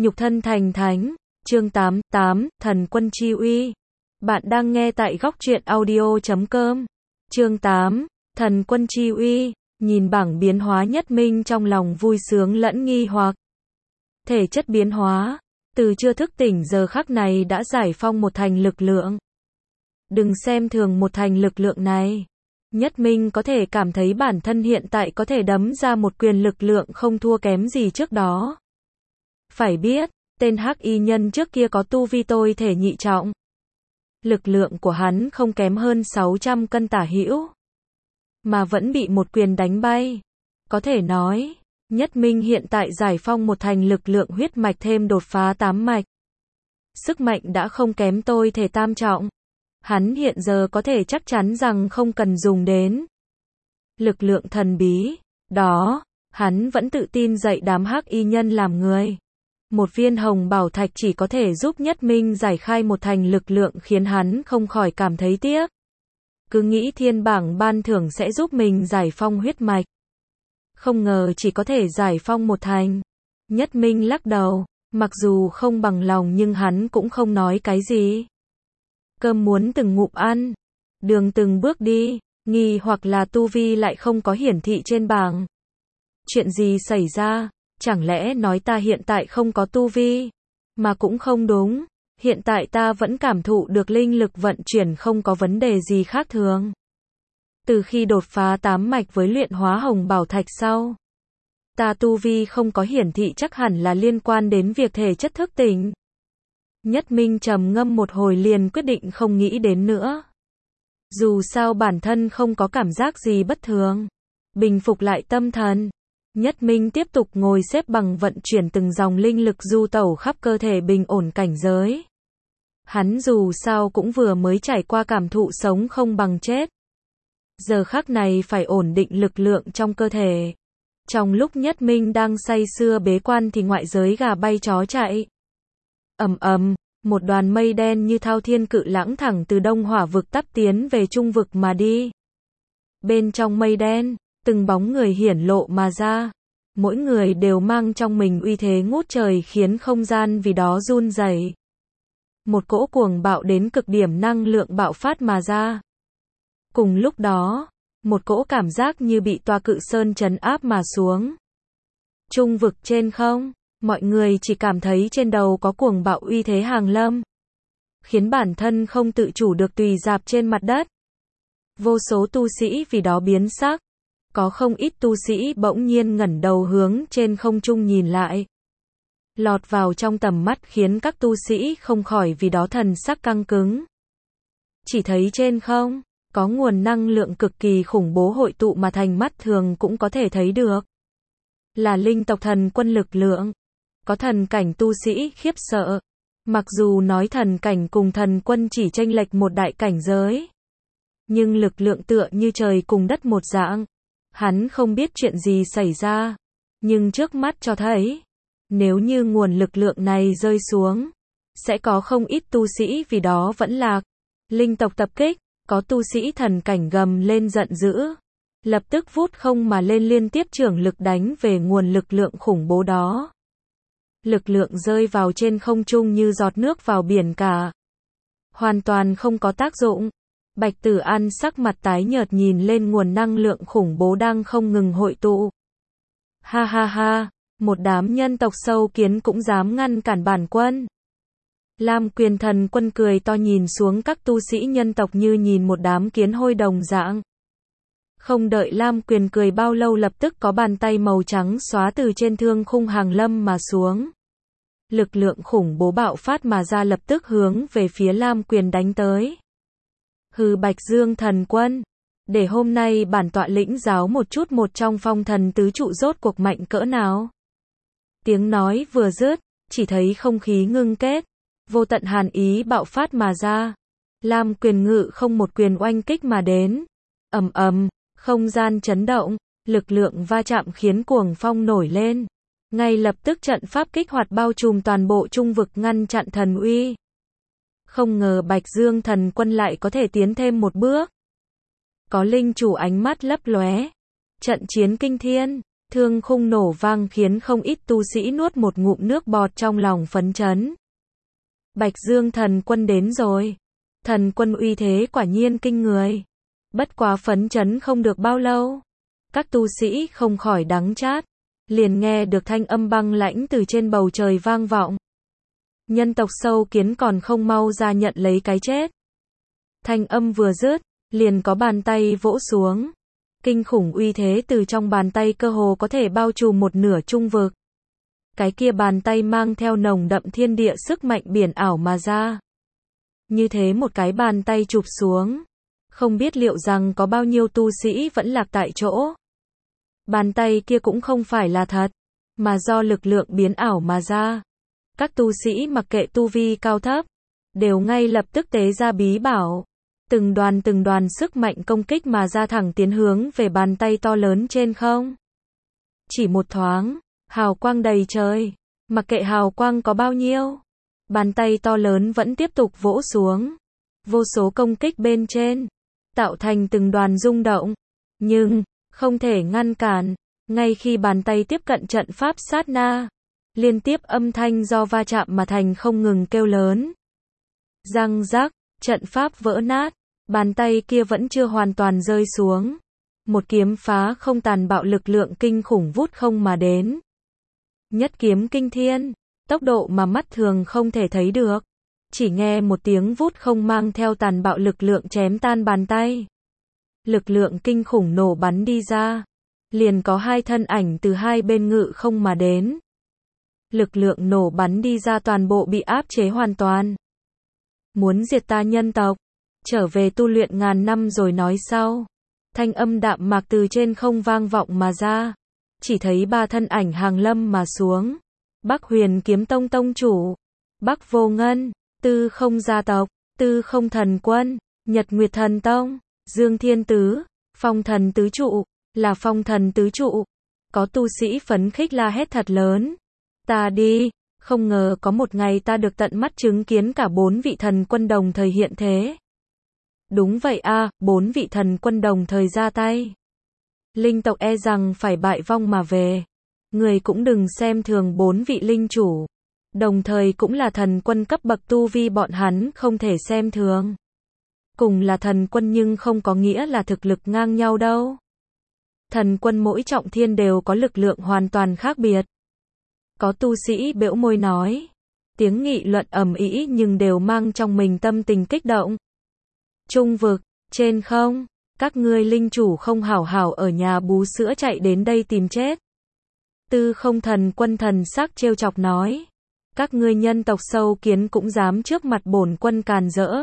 Nhục thân thành thánh, chương 8, thần quân chi uy. Bạn đang nghe tại góc truyện audio.com. Chương 8, thần quân chi uy, nhìn bảng biến hóa Nhất Minh trong lòng vui sướng lẫn nghi hoặc. Thể chất biến hóa, từ chưa thức tỉnh giờ khắc này đã giải phong một thành lực lượng. Đừng xem thường một thành lực lượng này. Nhất Minh có thể cảm thấy bản thân hiện tại có thể đấm ra một quyền lực lượng không thua kém gì trước đó. Phải biết, tên hắc y nhân trước kia có tu vi tôi thể nhị trọng. Lực lượng của hắn không kém hơn 600 cân tả hữu. Mà vẫn bị một quyền đánh bay. Có thể nói, Nhất Minh hiện tại giải phong một thành lực lượng huyết mạch thêm đột phá 8 mạch. Sức mạnh đã không kém tôi thể tam trọng. Hắn hiện giờ có thể chắc chắn rằng không cần dùng đến lực lượng thần bí. Đó, hắn vẫn tự tin dạy đám hắc y nhân làm người. Một viên hồng bảo thạch chỉ có thể giúp Nhất Minh giải khai một thành lực lượng khiến hắn không khỏi cảm thấy tiếc. Cứ nghĩ thiên bảng ban thưởng sẽ giúp mình giải phong huyết mạch. Không ngờ chỉ có thể giải phong một thành. Nhất Minh lắc đầu, mặc dù không bằng lòng nhưng hắn cũng không nói cái gì. Cơm muốn từng ngụm ăn, đường từng bước đi, nghi hoặc là tu vi lại không có hiển thị trên bảng. Chuyện gì xảy ra? Chẳng lẽ nói ta hiện tại không có tu vi? Mà cũng không đúng, hiện tại ta vẫn cảm thụ được linh lực vận chuyển không có vấn đề gì khác thường. Từ khi đột phá 8 mạch với luyện hóa hồng bảo thạch sau, ta tu vi không có hiển thị chắc hẳn là liên quan đến việc thể chất thức tỉnh. Nhất Minh trầm ngâm một hồi liền quyết định không nghĩ đến nữa. Dù sao bản thân không có cảm giác gì bất thường. Bình phục lại tâm thần. Nhất Minh tiếp tục ngồi xếp bằng vận chuyển từng dòng linh lực du tẩu khắp cơ thể bình ổn cảnh giới. Hắn dù sao cũng vừa mới trải qua cảm thụ sống không bằng chết. Giờ khắc này phải ổn định lực lượng trong cơ thể. Trong lúc Nhất Minh đang say sưa bế quan thì ngoại giới gà bay chó chạy. Ầm ầm, một đoàn mây đen như thao thiên cự lãng thẳng từ Đông Hỏa vực tắp tiến về Trung vực mà đi. Bên trong mây đen, từng bóng người hiển lộ mà ra. Mỗi người đều mang trong mình uy thế ngút trời khiến không gian vì đó run rẩy. Một cỗ cuồng bạo đến cực điểm năng lượng bạo phát mà ra. Cùng lúc đó, một cỗ cảm giác như bị tòa cự sơn trấn áp mà xuống. Trung vực trên không, mọi người chỉ cảm thấy trên đầu có cuồng bạo uy thế hàng lâm. Khiến bản thân không tự chủ được tùy rạp trên mặt đất. Vô số tu sĩ vì đó biến sắc. Có không ít tu sĩ bỗng nhiên ngẩng đầu hướng trên không trung nhìn lại. Lọt vào trong tầm mắt khiến các tu sĩ không khỏi vì đó thần sắc căng cứng. Chỉ thấy trên không, có nguồn năng lượng cực kỳ khủng bố hội tụ mà thành mắt thường cũng có thể thấy được. Là linh tộc thần quân lực lượng. Có thần cảnh tu sĩ khiếp sợ. Mặc dù nói thần cảnh cùng thần quân chỉ chênh lệch một đại cảnh giới. Nhưng lực lượng tựa như trời cùng đất một dạng. Hắn không biết chuyện gì xảy ra. Nhưng trước mắt cho thấy, nếu như nguồn lực lượng này rơi xuống, sẽ có không ít tu sĩ vì đó vẫn lạc. Linh tộc tập kích, có tu sĩ thần cảnh gầm lên giận dữ. Lập tức vút không mà lên liên tiếp chưởng lực đánh về nguồn lực lượng khủng bố đó. Lực lượng rơi vào trên không trung như giọt nước vào biển cả. Hoàn toàn không có tác dụng. Bạch Tử An sắc mặt tái nhợt nhìn lên nguồn năng lượng khủng bố đang không ngừng hội tụ. Ha ha ha, một đám nhân tộc sâu kiến cũng dám ngăn cản bản quân. Lam Quyền thần quân cười to nhìn xuống các tu sĩ nhân tộc như nhìn một đám kiến hôi đồng dạng. Không đợi Lam Quyền cười bao lâu lập tức có bàn tay màu trắng xóa từ trên thương khung hàng lâm mà xuống. Lực lượng khủng bố bạo phát mà ra lập tức hướng về phía Lam Quyền đánh tới. Hừ Bạch Dương thần quân, để hôm nay bản tọa lĩnh giáo một chút một trong phong thần tứ trụ rốt cuộc mạnh cỡ nào. Tiếng nói vừa dứt, chỉ thấy không khí ngưng kết, vô tận hàn ý bạo phát mà ra. Lam Quyền ngự không một quyền oanh kích mà đến. Ầm ầm, không gian chấn động, lực lượng va chạm khiến cuồng phong nổi lên. Ngay lập tức trận pháp kích hoạt bao trùm toàn bộ trung vực ngăn chặn thần uy. Không ngờ Bạch Dương thần quân lại có thể tiến thêm một bước. Có linh chủ ánh mắt lấp lóe. Trận chiến kinh thiên, Thương khung nổ vang khiến không ít tu sĩ nuốt một ngụm nước bọt trong lòng phấn chấn. Bạch Dương thần quân đến rồi. Thần quân uy thế quả nhiên kinh người. Bất quá phấn chấn không được bao lâu. Các tu sĩ không khỏi đắng chát. Liền nghe được thanh âm băng lãnh từ trên bầu trời vang vọng. Nhân tộc sâu kiến còn không mau ra nhận lấy cái chết. Thanh âm vừa dứt, liền có bàn tay vỗ xuống. Kinh khủng uy thế từ trong bàn tay cơ hồ có thể bao trùm một nửa trung vực. Cái kia bàn tay mang theo nồng đậm thiên địa sức mạnh biển ảo mà ra. Như thế một cái bàn tay chụp xuống. Không biết liệu rằng có bao nhiêu tu sĩ vẫn lạc tại chỗ. Bàn tay kia cũng không phải là thật, mà do lực lượng biến ảo mà ra. Các tu sĩ mặc kệ tu vi cao thấp, đều ngay lập tức tế ra bí bảo. Từng đoàn sức mạnh công kích mà ra thẳng tiến hướng về bàn tay to lớn trên không. Chỉ một thoáng, hào quang đầy trời, mặc kệ hào quang có bao nhiêu, bàn tay to lớn vẫn tiếp tục vỗ xuống. Vô số công kích bên trên, tạo thành từng đoàn rung động, nhưng không thể ngăn cản. Ngay khi bàn tay tiếp cận trận pháp sát na, liên tiếp âm thanh do va chạm mà thành không ngừng kêu lớn. Răng rắc, trận pháp vỡ nát, bàn tay kia vẫn chưa hoàn toàn rơi xuống. Một kiếm phá không tàn bạo lực lượng kinh khủng vút không mà đến. Nhất kiếm kinh thiên, tốc độ mà mắt thường không thể thấy được. Chỉ nghe một tiếng vút không mang theo tàn bạo lực lượng chém tan bàn tay. Lực lượng kinh khủng nổ bắn đi ra. Liền có hai thân ảnh từ hai bên ngự không mà đến. Lực lượng nổ bắn đi ra toàn bộ bị áp chế hoàn toàn. Muốn diệt ta nhân tộc, trở về tu luyện ngàn năm rồi nói sau. Thanh âm đạm mạc từ trên không vang vọng mà ra. Chỉ thấy ba thân ảnh hàng lâm mà xuống. Bắc Huyền Kiếm Tông tông chủ, Bắc Vô Ngân, Tư Không gia tộc, Tư Không thần quân, Nhật Nguyệt thần tông, Dương Thiên tứ, Phong thần tứ trụ, là Phong thần tứ trụ. Có tu sĩ phấn khích la hét thật lớn. Ta đi, không ngờ có một ngày ta được tận mắt chứng kiến cả 4 vị thần quân đồng thời hiện thế. Đúng vậy a, 4 vị thần quân đồng thời ra tay. Linh tộc e rằng phải bại vong mà về. Người cũng đừng xem thường 4 vị linh chủ. Đồng thời cũng là thần quân cấp bậc tu vi, bọn hắn không thể xem thường. Cùng là thần quân nhưng không có nghĩa là thực lực ngang nhau đâu. Thần quân mỗi trọng thiên đều có lực lượng hoàn toàn khác biệt. Có tu sĩ bĩu môi nói. Tiếng nghị luận ầm ĩ nhưng đều mang trong mình tâm tình kích động. Trung vực, trên không, các ngươi linh chủ không hảo hảo ở nhà bú sữa chạy đến đây tìm chết. Tư Không thần quân thần sắc trêu chọc nói. Các ngươi nhân tộc sâu kiến cũng dám trước mặt bổn quân càn rỡ.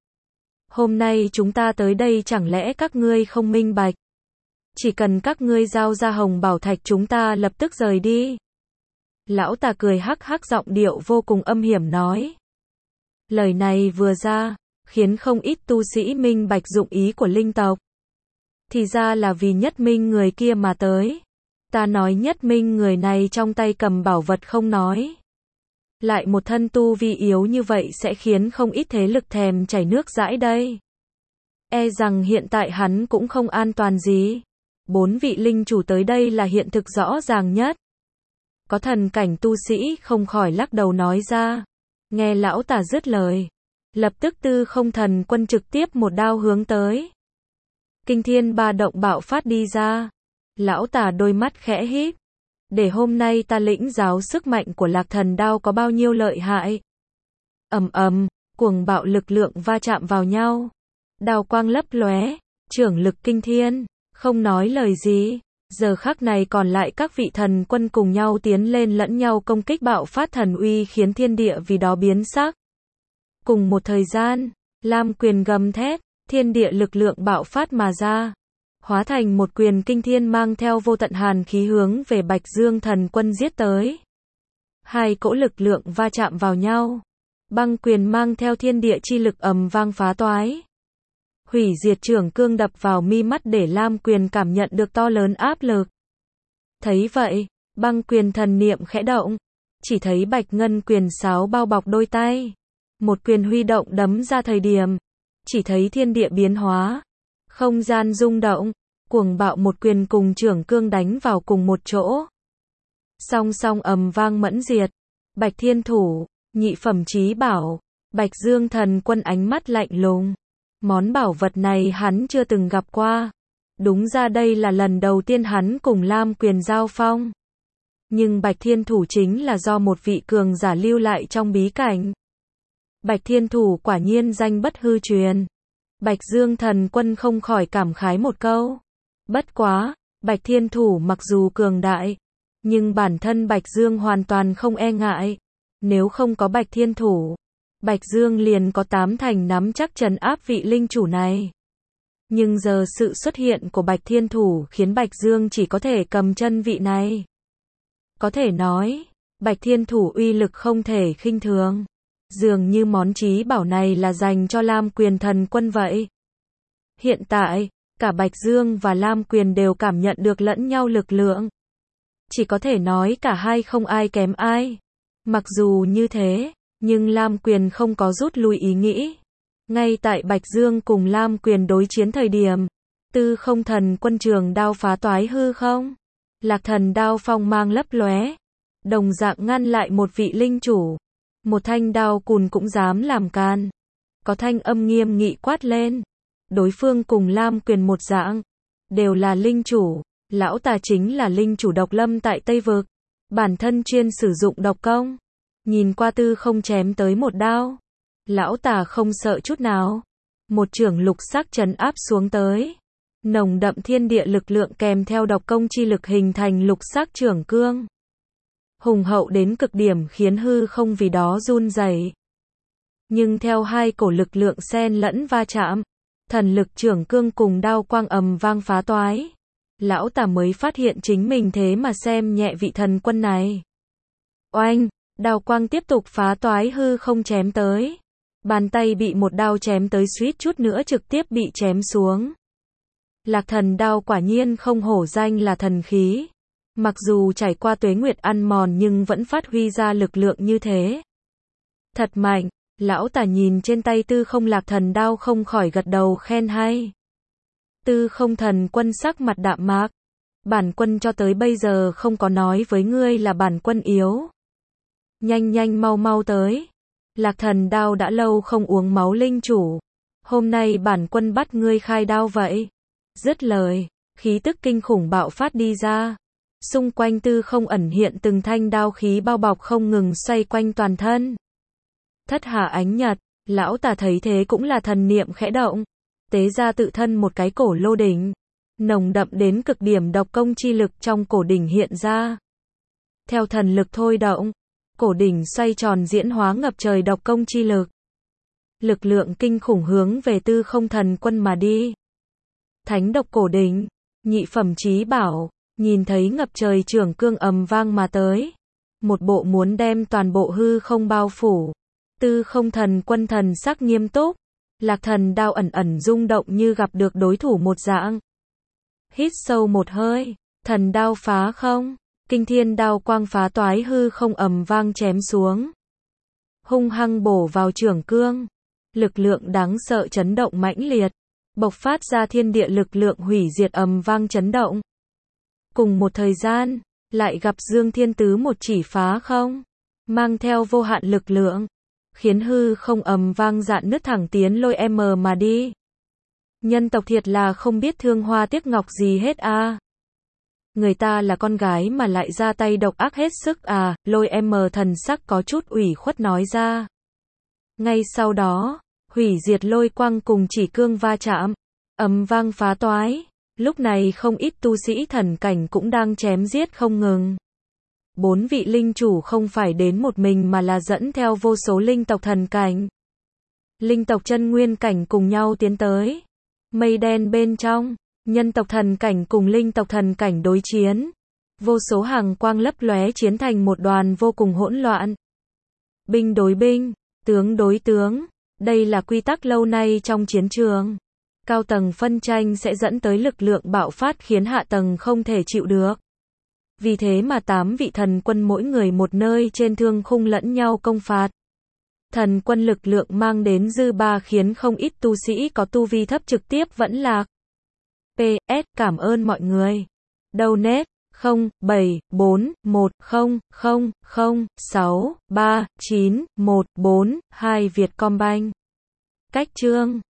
Hôm nay chúng ta tới đây chẳng lẽ các ngươi không minh bạch. Chỉ cần các ngươi giao ra hồng bảo thạch chúng ta lập tức rời đi. Lão tà cười hắc hắc, giọng điệu vô cùng âm hiểm nói. Lời này vừa ra, khiến không ít tu sĩ minh bạch dụng ý của linh tộc. Thì ra là vì Nhất Minh người kia mà tới. Ta nói Nhất Minh người này trong tay cầm bảo vật không nói. Lại một thân tu vi yếu như vậy sẽ khiến không ít thế lực thèm chảy nước dãi đây. E rằng hiện tại hắn cũng không an toàn gì. 4 vị linh chủ tới đây là hiện thực rõ ràng nhất. Có thần cảnh tu sĩ không khỏi lắc đầu nói ra. Nghe lão tà dứt lời, lập tức Tư Không thần quân trực tiếp một đao hướng tới. Kinh thiên ba động bạo phát đi ra. Lão tà đôi mắt khẽ híp. Để hôm nay ta lĩnh giáo sức mạnh của Lạc Thần đao có bao nhiêu lợi hại. Ầm ầm, cuồng bạo lực lượng va chạm vào nhau. Đao quang lấp lóe, trưởng lực kinh thiên, không nói lời gì. Giờ khắc này còn lại các vị thần quân cùng nhau tiến lên lẫn nhau công kích, bạo phát thần uy khiến thiên địa vì đó biến sắc. Cùng một thời gian, Lam quyền gầm thét, thiên địa lực lượng bạo phát mà ra. Hóa thành một quyền kinh thiên mang theo vô tận hàn khí hướng về Bạch Dương thần quân giết tới. Hai cỗ lực lượng va chạm vào nhau. Băng quyền mang theo thiên địa chi lực ầm vang phá toái. Hủy diệt trưởng cương đập vào mi mắt để Lam quyền cảm nhận được to lớn áp lực. Thấy vậy, băng quyền thần niệm khẽ động. Chỉ thấy bạch ngân quyền sáo bao bọc đôi tay. Một quyền huy động đấm ra thời điểm. Chỉ thấy thiên địa biến hóa. Không gian rung động. cuồng bạo một quyền cùng Trưởng Cương đánh vào cùng một chỗ. Song song ầm vang mẫn diệt. Bạch Thiên Thủ, nhị phẩm chí bảo. Bạch Dương Thần Quân ánh mắt lạnh lùng. Món bảo vật này hắn chưa từng gặp qua. Đúng ra đây là lần đầu tiên hắn cùng Lam Quyền giao phong. Nhưng Bạch Thiên Thủ chính là do một vị cường giả lưu lại trong bí cảnh. Bạch Thiên Thủ quả nhiên danh bất hư truyền. Bạch Dương Thần Quân không khỏi cảm khái một câu. Bất quá, Bạch Thiên Thủ mặc dù cường đại, nhưng bản thân Bạch Dương hoàn toàn không e ngại. Nếu không có Bạch Thiên Thủ, Bạch Dương liền có 8 thành nắm chắc trấn áp vị linh chủ này. Nhưng giờ sự xuất hiện của Bạch Thiên Thủ khiến Bạch Dương chỉ có thể cầm chân vị này. Có thể nói, Bạch Thiên Thủ uy lực không thể khinh thường. Dường như món chí bảo này là dành cho Lam Quyền Thần Quân vậy. Hiện tại, cả Bạch Dương và Lam Quyền đều cảm nhận được lẫn nhau lực lượng. Chỉ có thể nói cả hai không ai kém ai. Mặc dù như thế, nhưng Lam Quyền không có rút lui ý nghĩ. Ngay tại Bạch Dương cùng Lam Quyền đối chiến thời điểm, Tư Không Thần Quân trường đao phá toái hư không. Lạc Thần đao phong mang lấp lóe, đồng dạng ngăn lại một vị linh chủ. Một thanh đao cùn cũng dám làm can. Có thanh âm nghiêm nghị quát lên. Đối phương cùng Lam Quyền một dạng, đều là linh chủ. Lão tà chính là linh chủ độc lâm tại Tây Vực. Bản thân chuyên sử dụng độc công. Nhìn qua Tư Không chém tới một đao. Lão tà không sợ chút nào. Một chưởng lục sắc trấn áp xuống tới. Nồng đậm thiên địa lực lượng kèm theo độc công chi lực hình thành lục sắc chưởng cương. Hùng hậu đến cực điểm khiến hư không vì đó run rẩy. Nhưng theo hai cổ lực lượng xen lẫn va chạm, thần lực chưởng cương cùng đao quang ầm vang phá toái. Lão tà mới phát hiện chính mình thế mà xem nhẹ vị thần quân này. Oanh, đao quang tiếp tục phá toái hư không chém tới. Bàn tay bị một đao chém tới suýt chút nữa trực tiếp bị chém xuống. Lạc Thần đao quả nhiên không hổ danh là thần khí. Mặc dù trải qua tuế nguyệt ăn mòn nhưng vẫn phát huy ra lực lượng như thế. Thật mạnh, lão tà nhìn trên tay Tư Không Lạc Thần đao không khỏi gật đầu khen hay. Tư Không Thần Quân sắc mặt đạm mạc. Bản quân cho tới bây giờ không có nói với ngươi là bản quân yếu. Nhanh nhanh mau mau tới. Lạc Thần đao đã lâu không uống máu linh chủ. Hôm nay bản quân bắt ngươi khai đao vậy. Dứt lời, khí tức kinh khủng bạo phát đi ra. Xung quanh Tư Không ẩn hiện từng thanh đao khí bao bọc không ngừng xoay quanh toàn thân. Thất hà ánh nhật, lão tà thấy thế cũng là thần niệm khẽ động. Tế ra tự thân một cái cổ lô đỉnh. Nồng đậm đến cực điểm độc công chi lực trong cổ đỉnh hiện ra. Theo thần lực thôi động, cổ đỉnh xoay tròn diễn hóa ngập trời độc công chi lực. Lực lượng kinh khủng hướng về Tư Không Thần Quân mà đi. Thánh độc cổ đỉnh, nhị phẩm chí bảo, nhìn thấy ngập trời chưởng cương ầm vang mà tới. Một bộ muốn đem toàn bộ hư không bao phủ. Tư Không Thần Quân thần sắc nghiêm túc. Lạc Thần đao ẩn ẩn rung động như gặp được đối thủ một dạng. Hít sâu một hơi, thần đao phá không. Kinh thiên đao quang phá toái hư không ầm vang chém xuống. Hung hăng bổ vào chưởng cương. Lực lượng đáng sợ chấn động mãnh liệt. Bộc phát ra thiên địa lực lượng hủy diệt ầm vang chấn động. Cùng một thời gian, lại gặp Dương Thiên Tứ một chỉ phá không. Mang theo vô hạn lực lượng. Khiến hư không ầm vang dạn nứt thẳng tiến lôi mà đi. Nhân tộc thiệt là không biết thương hoa tiếc ngọc gì hết a. Người ta là con gái mà lại ra tay độc ác hết sức à, lôi thần sắc có chút ủy khuất nói ra. Ngay sau đó, hủy diệt lôi quang cùng chỉ cương va chạm, ầm vang phá toái. Lúc này không ít tu sĩ thần cảnh cũng đang chém giết không ngừng. 4 vị linh chủ không phải đến một mình mà là dẫn theo vô số linh tộc thần cảnh. Linh tộc chân nguyên cảnh cùng nhau tiến tới. Mây đen bên trong, nhân tộc thần cảnh cùng linh tộc thần cảnh đối chiến. Vô số hàng quang lấp lóe chiến thành một đoàn vô cùng hỗn loạn. Binh đối binh, tướng đối tướng. Đây là quy tắc lâu nay trong chiến trường. Cao tầng phân tranh sẽ dẫn tới lực lượng bạo phát khiến hạ tầng không thể chịu được. Vì thế mà 8 vị thần quân mỗi người một nơi trên thương khung lẫn nhau công phạt. Thần quân lực lượng mang đến dư ba khiến không ít tu sĩ có tu vi thấp trực tiếp vẫn lạc. PS cảm ơn mọi người. Donate 074100063914 Vietcombank. Cách chương